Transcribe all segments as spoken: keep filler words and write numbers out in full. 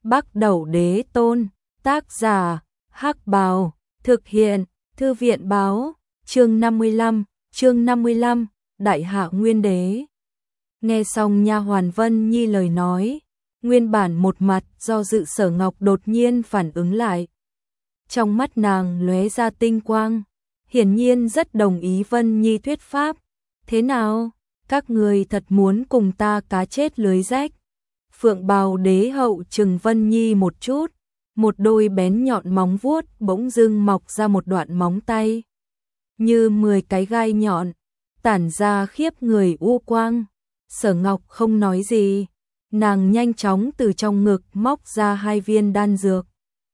Bắc Đẩu Đế Tôn, tác giả, Hắc Bào, thực hiện, Thư viện báo, chương năm mươi lăm, chương năm mươi lăm, Đại Hạ Nguyên Đế. Nghe xong nha hoàn Vân Nhi lời nói, nguyên bản một mặt do dự Sở Ngọc đột nhiên phản ứng lại. Trong mắt nàng lóe ra tinh quang, hiển nhiên rất đồng ý Vân Nhi thuyết pháp. Thế nào, các người thật muốn cùng ta cá chết lưới rách? Phượng Bào Đế hậu trừng Vân Nhi một chút, một đôi bén nhọn móng vuốt bỗng dưng mọc ra một đoạn móng tay, như mười cái gai nhọn, tản ra khiếp người u quang. Sở Ngọc không nói gì, nàng nhanh chóng từ trong ngực móc ra hai viên đan dược.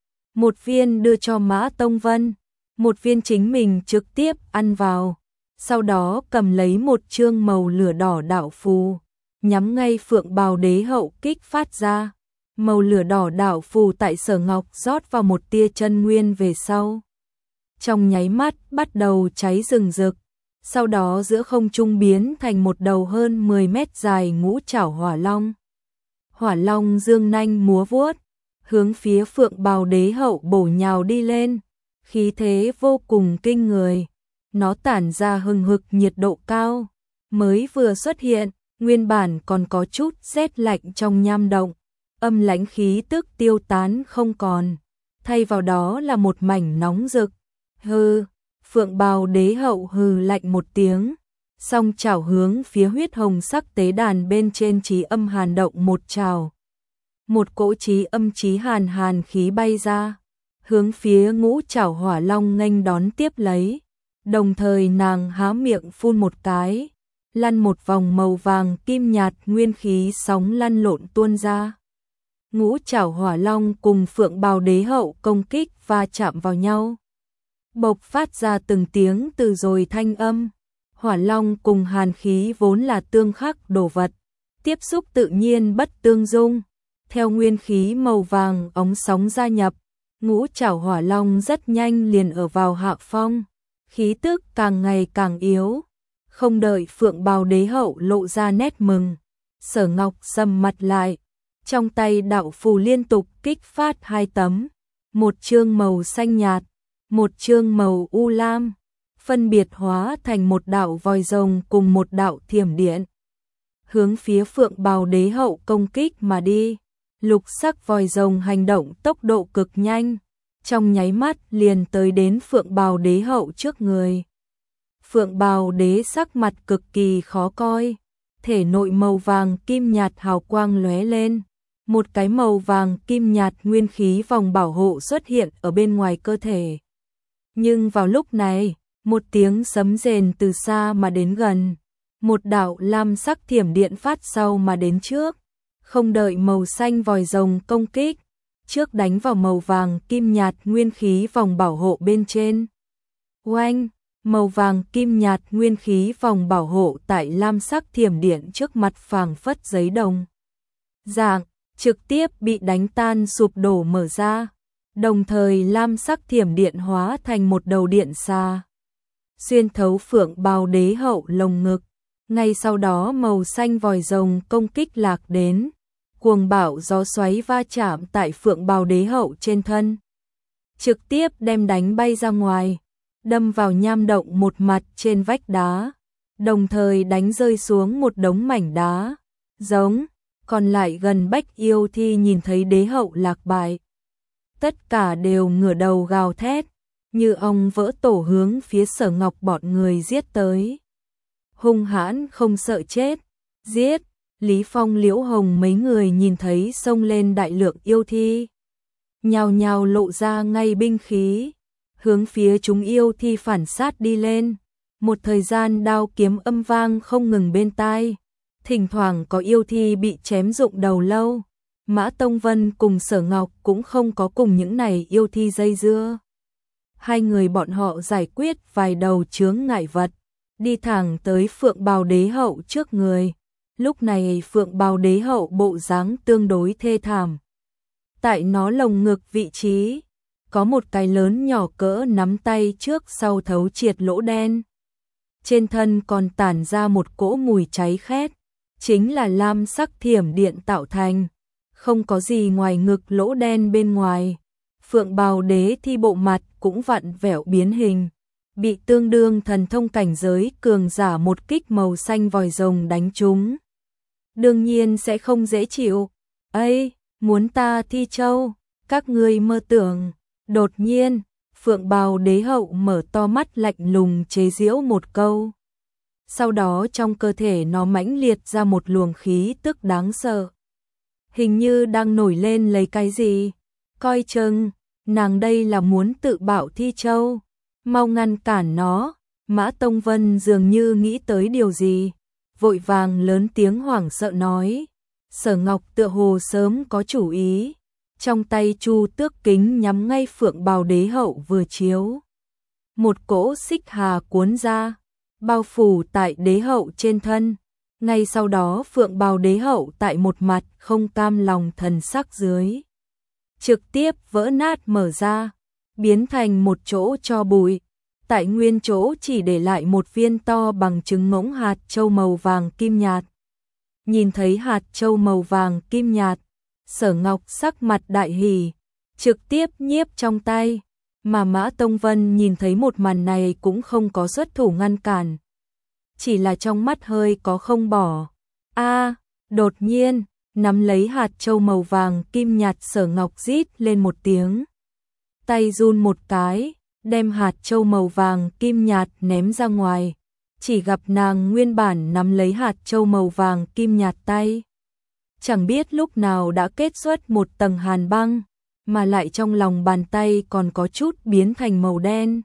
Một viên đưa cho Mã Tông Vân, một viên chính mình trực tiếp ăn vào, sau đó cầm lấy một chương màu lửa đỏ đạo phù, nhắm ngay Phượng Bào Đế hậu kích phát ra. Màu lửa đỏ đạo phù tại Sở Ngọc rót vào một tia chân nguyên về sau, trong nháy mắt bắt đầu cháy rừng rực, sau đó giữa không trung biến thành một đầu hơn mười mét dài ngũ trảo hỏa long. Hỏa long dương nanh múa vuốt, hướng phía Phượng Bào Đế hậu bổ nhào đi lên, khí thế vô cùng kinh người. Nó tản ra hừng hực nhiệt độ cao, mới vừa xuất hiện, nguyên bản còn có chút rét lạnh trong nham động, âm lãnh khí tức tiêu tán không còn, thay vào đó là một mảnh nóng rực. Hừ, Phượng Bào Đế hậu hừ lạnh một tiếng, song chảo hướng phía huyết hồng sắc tế đàn bên trên chí âm hàn động một chảo. Một cỗ chí âm chí hàn hàn khí bay ra, hướng phía ngũ trảo hỏa long nghênh đón tiếp lấy. Đồng thời nàng há miệng phun một cái, lăn một vòng màu vàng kim nhạt nguyên khí sóng lăn lộn tuôn ra. Ngũ trảo hỏa long cùng Phượng Bào Đế hậu công kích và chạm vào nhau, bộc phát ra từng tiếng từ rồi thanh âm. Hỏa long cùng hàn khí vốn là tương khắc đồ vật, tiếp xúc tự nhiên bất tương dung. Theo nguyên khí màu vàng óng sóng gia nhập, ngũ trảo hỏa long rất nhanh liền ở vào hạ phong, khí tức càng ngày càng yếu. Không đợi Phượng Bào Đế hậu lộ ra nét mừng, Sở Ngọc sầm mặt lại, trong tay đạo phù liên tục kích phát hai tấm, một chương màu xanh nhạt, một chương màu u lam, phân biệt hóa thành một đạo vòi rồng cùng một đạo thiểm điện, hướng phía Phượng Bào Đế hậu công kích mà đi. Lục sắc vòi rồng hành động tốc độ cực nhanh, trong nháy mắt liền tới đến Phượng Bào Đế hậu trước người. Phượng Bào Đế sắc mặt cực kỳ khó coi, thể nội màu vàng kim nhạt hào quang lóe lên, một cái màu vàng kim nhạt nguyên khí vòng bảo hộ xuất hiện ở bên ngoài cơ thể. Nhưng vào lúc này, một tiếng sấm rền từ xa mà đến gần, một đạo lam sắc thiểm điện phát sau mà đến trước, không đợi màu xanh vòi rồng công kích, trước đánh vào màu vàng kim nhạt nguyên khí vòng bảo hộ bên trên. Oanh, màu vàng kim nhạt nguyên khí vòng bảo hộ tại lam sắc thiểm điện trước mặt phảng phất giấy đồng dạng, trực tiếp bị đánh tan sụp đổ mở ra, đồng thời lam sắc thiểm điện hóa thành một đầu điện xa, xuyên thấu Phượng Bào Đế hậu lồng ngực. Ngay sau đó màu xanh vòi rồng công kích lạc đến, cuồng bạo gió xoáy va chạm tại Phượng Bào Đế hậu trên thân, trực tiếp đem đánh bay ra ngoài, đâm vào nham động một mặt trên vách đá, đồng thời đánh rơi xuống một đống mảnh đá. Giống, còn lại gần bách yêu thi nhìn thấy đế hậu lạc bại, tất cả đều ngửa đầu gào thét, như ong vỡ tổ hướng phía Sở Ngọc bọn người giết tới. Hung hãn không sợ chết, giết. Lý Phong Liễu Hồng mấy người nhìn thấy xông lên đại lượng yêu thi, nhào nhào lộ ra ngay binh khí, hướng phía chúng yêu thi phản sát đi lên. Một thời gian đao kiếm âm vang không ngừng bên tai, thỉnh thoảng có yêu thi bị chém rụng đầu lâu. Mã Tông Vân cùng Sở Ngọc cũng không có cùng những này yêu thi dây dưa. Hai người bọn họ giải quyết vài đầu chướng ngại vật, đi thẳng tới Phượng Bào Đế hậu trước người. Lúc này Phượng Bào Đế hậu bộ dáng tương đối thê thảm. Tại nó lồng ngực vị trí, có một cái lớn nhỏ cỡ nắm tay trước sau thấu triệt lỗ đen. Trên thân còn tản ra một cỗ mùi cháy khét, chính là lam sắc thiểm điện tạo thành. không có gì ngoài ngực lỗ đen bên ngoài. Phượng bào đế thi bộ mặt cũng vặn vẹo biến hình, bị tương đương thần thông cảnh giới cường giả một kích màu xanh vòi rồng đánh trúng. Đương nhiên sẽ không dễ chịu. Ây, muốn ta thi châu, các ngươi mơ tưởng. Đột nhiên, Phượng bào đế hậu mở to mắt lạnh lùng chế giễu một câu. Sau đó trong cơ thể nó mãnh liệt ra một luồng khí tức đáng sợ. Hình như đang nổi lên lấy cái gì. Coi chừng, nàng đây là muốn tự bạo thi châu. Mau ngăn cản nó. Mã Tông Vân dường như nghĩ tới điều gì, vội vàng lớn tiếng hoảng sợ nói. Sở Ngọc tựa hồ sớm có chủ ý, trong tay Chu Tước kính nhắm ngay Phượng bào đế hậu vừa chiếu. Một cỗ xích hà cuốn ra, bao phủ tại đế hậu trên thân. Ngay sau đó Phượng bào đế hậu tại một mặt không cam lòng thần sắc dưới, trực tiếp vỡ nát mở ra, biến thành một chỗ tro bụi. Tại nguyên chỗ chỉ để lại một viên to bằng trứng ngỗng hạt châu màu vàng kim nhạt. Nhìn thấy hạt châu màu vàng kim nhạt, Sở Ngọc sắc mặt đại hỉ, trực tiếp nhiếp trong tay. Mà Mã Tông Vân nhìn thấy một màn này cũng không có xuất thủ ngăn cản, chỉ là trong mắt hơi có không bỏ. A, đột nhiên, nắm lấy hạt châu màu vàng kim nhạt, Sở Ngọc rít lên một tiếng. Tay run một cái, đem hạt châu màu vàng kim nhạt ném ra ngoài. Chỉ gặp nàng nguyên bản nắm lấy hạt châu màu vàng kim nhạt tay, chẳng biết lúc nào đã kết xuất một tầng hàn băng, mà lại trong lòng bàn tay còn có chút biến thành màu đen.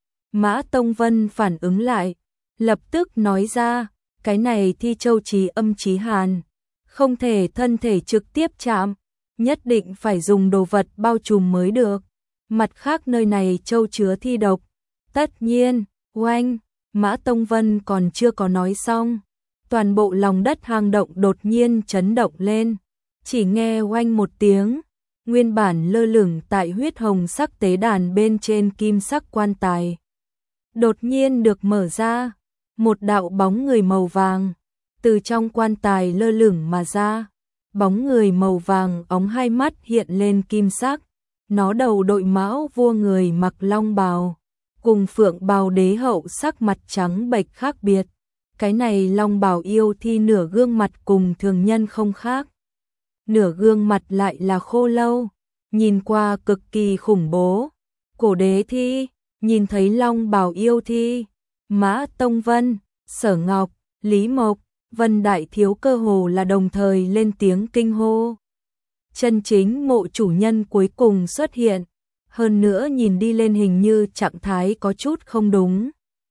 Mã Tông Vân phản ứng lại, lập tức nói ra, cái này thi châu chí âm chí hàn, không thể thân thể trực tiếp chạm, nhất định phải dùng đồ vật bao trùm mới được. Mặt khác nơi này châu chứa thi độc. Tất nhiên, oanh, Mã Tông Vân còn chưa có nói xong, toàn bộ lòng đất hang động đột nhiên chấn động lên. Chỉ nghe oanh một tiếng, nguyên bản lơ lửng tại huyết hồng sắc tế đàn bên trên kim sắc quan tài đột nhiên được mở ra, một đạo bóng người màu vàng từ trong quan tài lơ lửng mà ra. Bóng người màu vàng óng hai mắt hiện lên kim sắc, nó đầu đội mão vua người mặc long bào, cùng Phượng bào đế hậu sắc mặt trắng bệch khác biệt. Cái này long bào yêu thi nửa gương mặt cùng thường nhân không khác, nửa gương mặt lại là khô lâu, nhìn qua cực kỳ khủng bố. Cổ đế thi, nhìn thấy long bào yêu thi, Mã Tông Vân, Sở Ngọc, Lý Mộc, Vân Đại Thiếu cơ hồ là đồng thời lên tiếng kinh hô. Chân chính mộ chủ nhân cuối cùng xuất hiện, hơn nữa nhìn đi lên hình như trạng thái có chút không đúng.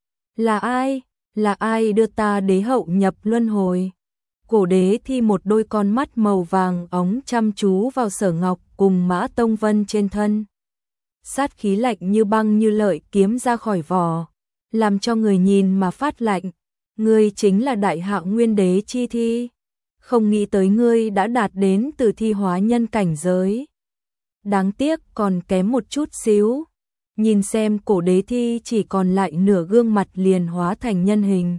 Là ai? Là ai đưa ta đế hậu nhập luân hồi? Cổ đế thi một đôi con mắt màu vàng óng chăm chú vào Sở Ngọc cùng Mã Tông Vân trên thân. Sát khí lạnh như băng như lợi kiếm ra khỏi vỏ, làm cho người nhìn mà phát lạnh. Ngươi chính là Đại Hạo Nguyên Đế chi thi, không nghĩ tới ngươi đã đạt đến từ thi hóa nhân cảnh giới. Đáng tiếc còn kém một chút xíu. Nhìn xem cổ đế thi chỉ còn lại nửa gương mặt liền hóa thành nhân hình.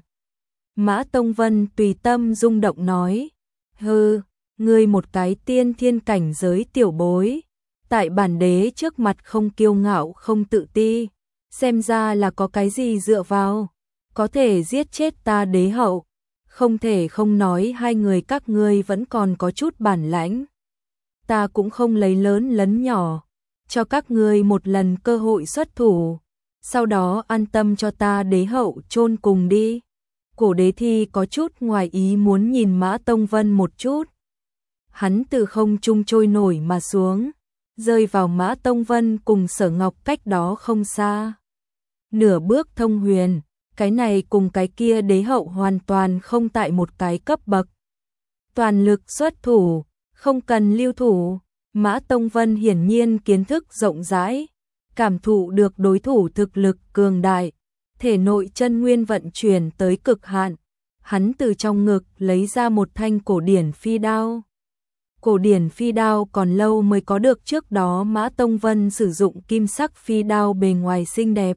Mã Tông Vân tùy tâm rung động nói, hừ, ngươi một cái tiên thiên cảnh giới tiểu bối, tại bản đế trước mặt không kiêu ngạo không tự ti, xem ra là có cái gì dựa vào, có thể giết chết ta đế hậu. Không thể không nói hai người các ngươi vẫn còn có chút bản lãnh. Ta cũng không lấy lớn lấn nhỏ, cho các ngươi một lần cơ hội xuất thủ, sau đó an tâm cho ta đế hậu chôn cùng đi. Cổ đế thi có chút ngoài ý muốn nhìn Mã Tông Vân một chút. Hắn từ không trung trôi nổi mà xuống, rơi vào Mã Tông Vân cùng Sở Ngọc cách đó không xa. Nửa bước thông huyền, cái này cùng cái kia đế hậu hoàn toàn không tại một cái cấp bậc. Toàn lực xuất thủ, không cần lưu thủ. Mã Tông Vân hiển nhiên kiến thức rộng rãi, cảm thụ được đối thủ thực lực cường đại, thể nội chân nguyên vận chuyển tới cực hạn. Hắn từ trong ngực lấy ra một thanh cổ điển phi đao. Cổ điển phi đao còn lâu mới có được, trước đó Mã Tông Vân sử dụng kim sắc phi đao bề ngoài xinh đẹp.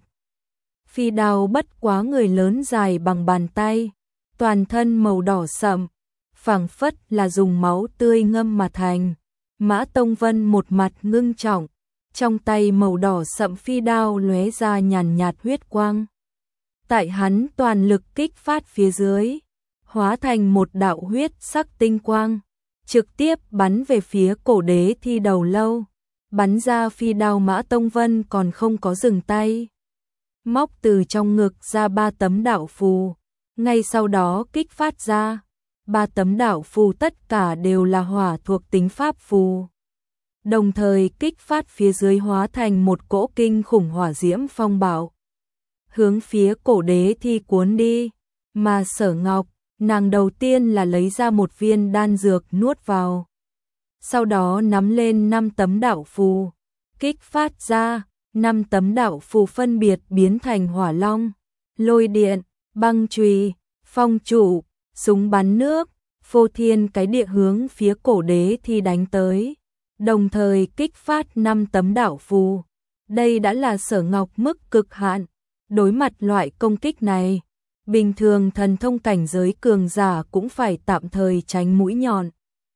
Phi đao bất quá người lớn dài bằng bàn tay, toàn thân màu đỏ sậm, phảng phất là dùng máu tươi ngâm mà thành. Mã Tông Vân một mặt ngưng trọng, trong tay màu đỏ sậm phi đao lóe ra nhàn nhạt huyết quang. Tại hắn toàn lực kích phát phía dưới, hóa thành một đạo huyết sắc tinh quang, trực tiếp bắn về phía cổ đế thi đầu lâu. Bắn ra phi đao, Mã Tông Vân còn không có dừng tay. Móc từ trong ngực ra ba tấm đạo phù, ngay sau đó kích phát ra. Ba tấm đạo phù tất cả đều là hỏa thuộc tính pháp phù. Đồng thời kích phát phía dưới hóa thành một cỗ kinh khủng hỏa diễm phong bạo, hướng phía cổ đế thi cuốn đi. Mà Sở Ngọc, nàng đầu tiên là lấy ra một viên đan dược nuốt vào. Sau đó nắm lên năm tấm đạo phù, kích phát ra. Năm tấm đạo phù phân biệt biến thành hỏa long, lôi điện, băng chùy, phong trụ, súng bắn nước, phô thiên cái địa hướng phía cổ đế thi đánh tới. Đồng thời kích phát năm tấm đạo phù. Đây đã là Sở Ngọc mức cực hạn. Đối mặt loại công kích này, bình thường thần thông cảnh giới cường giả cũng phải tạm thời tránh mũi nhọn.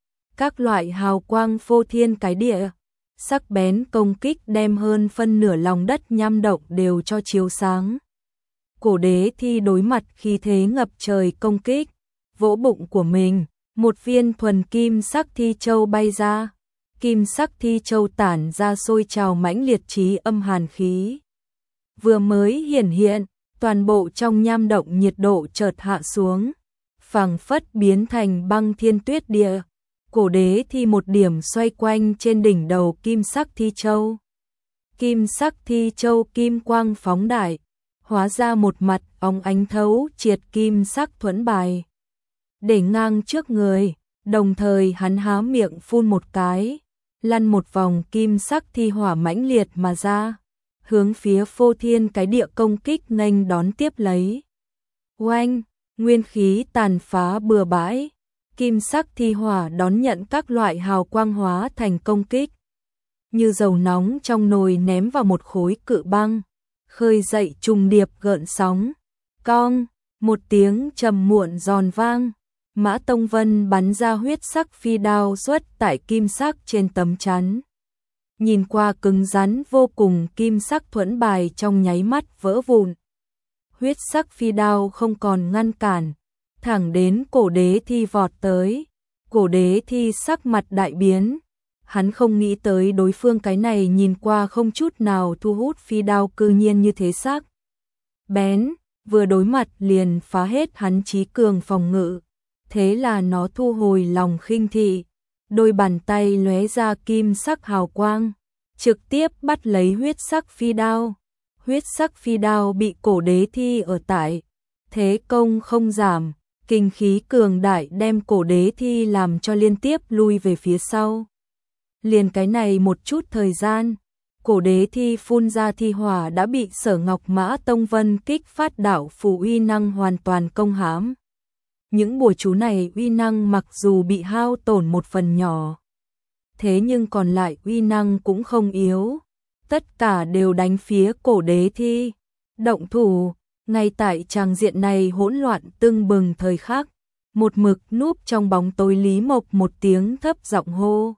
Các loại hào quang phô thiên cái địa, sắc bén công kích đem hơn phân nửa lòng đất nham động đều cho chiếu sáng. Cổ đế thi đối mặt khí thế ngập trời công kích, vỗ bụng của mình, một viên thuần kim sắc thi châu bay ra. Kim sắc thi châu tản ra sôi trào mãnh liệt chí âm hàn khí. Vừa mới hiển hiện, toàn bộ trong nham động nhiệt độ chợt hạ xuống, phảng phất biến thành băng thiên tuyết địa. Cổ đế thi một điểm xoay quanh trên đỉnh đầu kim sắc thi châu. Kim sắc thi châu kim quang phóng đại, hóa ra một mặt óng ánh thấu triệt kim sắc thuẫn bài, để ngang trước người. Đồng thời hắn há miệng phun một cái, lăn một vòng kim sắc thi hỏa mãnh liệt mà ra, hướng phía phô thiên cái địa công kích nghênh đón tiếp lấy. Oanh, nguyên khí tàn phá bừa bãi, kim sắc thi hỏa đón nhận các loại hào quang hóa thành công kích. Như dầu nóng trong nồi ném vào một khối cự băng, khơi dậy trùng điệp gợn sóng. Cong, một tiếng trầm muộn giòn vang. Mã Tông Vân bắn ra huyết sắc phi đao xuất tại kim sắc trên tấm chắn. Nhìn qua cứng rắn vô cùng, kim sắc thuẫn bài trong nháy mắt vỡ vụn. Huyết sắc phi đao không còn ngăn cản, thẳng đến cổ đế thi vọt tới. Cổ đế thi sắc mặt đại biến. Hắn không nghĩ tới đối phương cái này nhìn qua không chút nào thu hút phi đao cư nhiên như thế sắc bén, vừa đối mặt liền phá hết hắn trí cường phòng ngự. Thế là nó thu hồi lòng khinh thị, đôi bàn tay lóe ra kim sắc hào quang, trực tiếp bắt lấy huyết sắc phi đao. Huyết sắc phi đao bị cổ đế thi ở tại thế công không giảm, kinh khí cường đại đem cổ đế thi làm cho liên tiếp lui về phía sau. Liền cái này một chút thời gian, cổ đế thi phun ra thi hỏa đã bị Sở Ngọc Mã Tông Vân kích phát đạo phù uy năng hoàn toàn công hãm. Những bùa chú này uy năng mặc dù bị hao tổn một phần nhỏ, thế nhưng còn lại uy năng cũng không yếu. Tất cả đều đánh phía cổ đế thi. Động thủ, ngay tại tràng diện này hỗn loạn tưng bừng thời khắc, một mực núp trong bóng tối Lý Mộc một tiếng thấp giọng hô.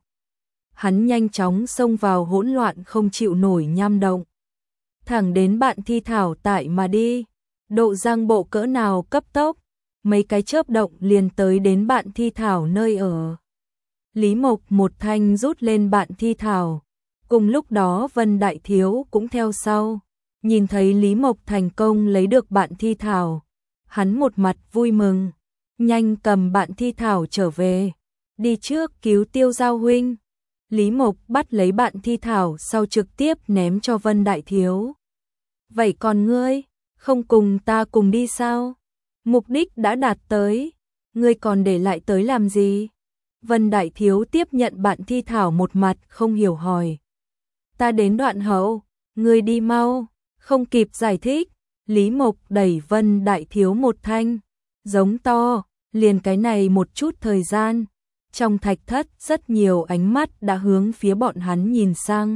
Hắn nhanh chóng xông vào hỗn loạn không chịu nổi nham động, thẳng đến bạn thi thảo tại mà đi. Độ giang bộ cỡ nào cấp tốc, mấy cái chớp động liền tới đến bạn thi thảo nơi ở. Lý Mộc một thanh rút lên bạn thi thảo, cùng lúc đó Vân Đại Thiếu cũng theo sau. Nhìn thấy Lý Mộc thành công lấy được bạn thi thảo, hắn một mặt vui mừng, nhanh cầm bạn thi thảo trở về, đi trước cứu Tiêu Giao huynh. Lý Mộc bắt lấy bạn thi thảo sau trực tiếp ném cho Vân Đại Thiếu. Vậy còn ngươi, không cùng ta cùng đi sao? Mục đích đã đạt tới, ngươi còn để lại tới làm gì? Vân Đại Thiếu tiếp nhận bạn thi thảo một mặt không hiểu hỏi. Ta đến đoạn hậu, ngươi đi mau. Không kịp giải thích, Lý Mộc đẩy Vân Đại Thiếu một thanh, giống to, liền cái này một chút thời gian. Trong thạch thất rất nhiều ánh mắt đã hướng phía bọn hắn nhìn sang.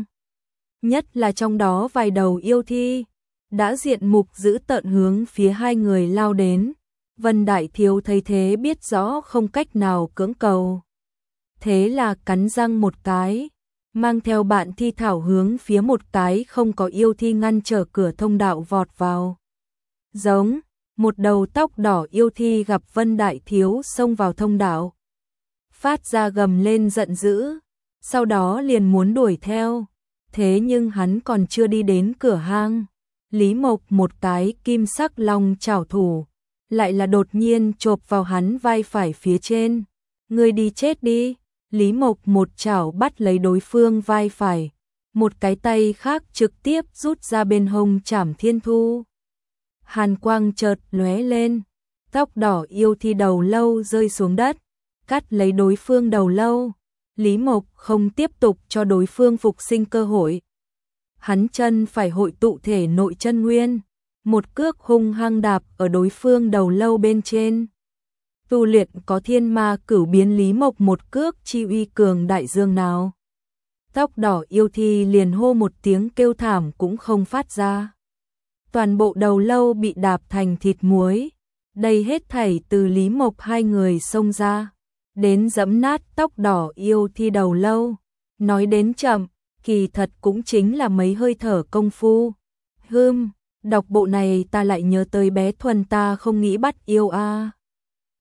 Nhất là trong đó vài đầu yêu thi, đã diện mục dữ tợn hướng phía hai người lao đến. Vân Đại Thiếu thấy thế biết rõ không cách nào cưỡng cầu. thế là cắn răng một cái, mang theo bạn thi thảo hướng phía một cái không có yêu thi ngăn trở cửa thông đạo vọt vào. Giống, một đầu tóc đỏ yêu thi gặp Vân Đại Thiếu xông vào thông đạo, phát ra gầm lên giận dữ, sau đó liền muốn đuổi theo, thế nhưng hắn còn chưa đi đến cửa hang, Lý Mộc một cái kim sắc long chảo thủ, lại là đột nhiên chộp vào hắn vai phải phía trên. Ngươi đi chết đi. Lý Mộc một chảo bắt lấy đối phương vai phải, một cái tay khác trực tiếp rút ra bên hông Trảm Thiên Thu. Hàn quang chợt lóe lên, tóc đỏ yêu thi đầu lâu rơi xuống đất, cắt lấy đối phương đầu lâu. Lý Mộc không tiếp tục cho đối phương phục sinh cơ hội. Hắn chân phải hội tụ thể nội chân nguyên, một cước hung hăng đạp ở đối phương đầu lâu bên trên. Tu luyện có thiên ma cửu biến Lý Mộc một cước chi uy cường đại dương nào. Tóc đỏ yêu thi liền hô một tiếng kêu thảm cũng không phát ra. Toàn bộ đầu lâu bị đạp thành thịt muối. Đây hết thảy từ Lý Mộc hai người xông ra, đến giẫm nát tóc đỏ yêu thi đầu lâu. Nói đến chậm, kỳ thật cũng chính là mấy hơi thở công phu. Hừm, đọc bộ này ta lại nhớ tới bé Thuần ta không nghĩ bắt yêu a. À.